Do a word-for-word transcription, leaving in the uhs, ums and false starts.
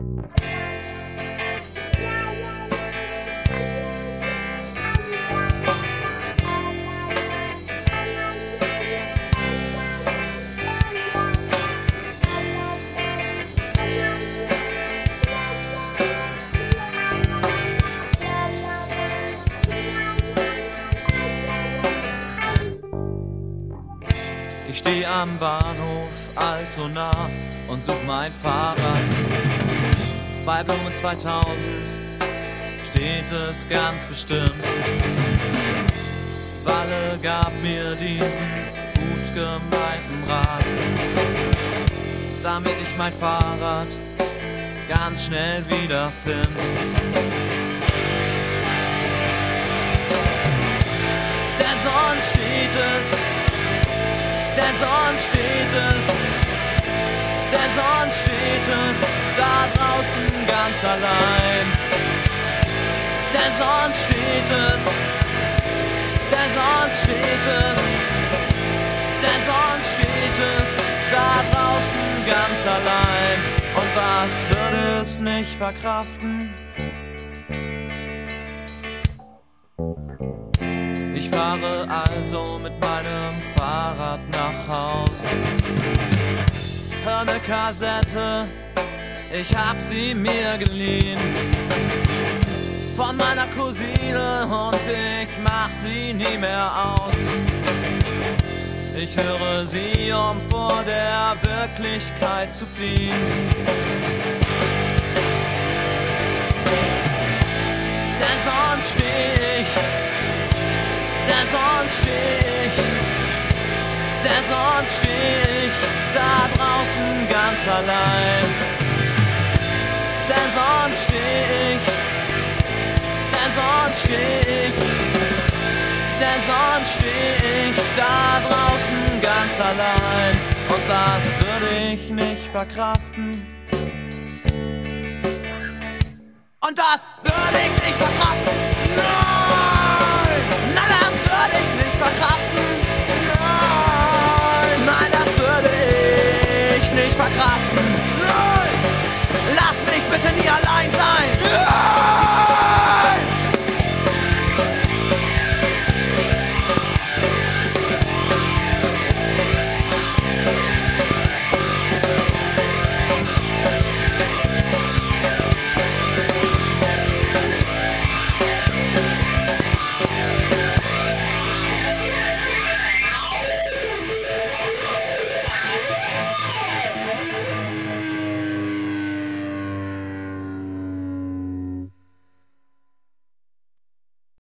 Ich steh am Bahnhof Altona und such mein Fahrrad. Bei Blumen zweitausend steht es ganz bestimmt. Walle gab mir diesen gut gemeinten Rat, damit ich mein Fahrrad ganz schnell wiederfind. Denn sonst steht es Denn sonst steht es, denn sonst steht es da draußen ganz allein. Denn sonst steht es, denn sonst steht es, denn sonst steht es da draußen ganz allein. Und was würde es nicht verkraften? Ich fahre also mit meinem Fahrrad nach Haus. Hör ne Kassette, ich hab sie mir geliehen von meiner Cousine und ich mach sie nie mehr aus. Ich höre sie, um vor der Wirklichkeit zu fliehen. Denn sonst steh ich Denn sonst steh ich, denn sonst steh ich da draußen ganz allein. Denn sonst steh ich, denn sonst steh ich, denn sonst steh ich da draußen ganz allein. Und das würde ich nicht verkraften. Und das würde ich nicht verkraften. Nein! Nein, das würde ich nicht verkraften. Nein, nein, das würde ich nicht verkraften. Nein!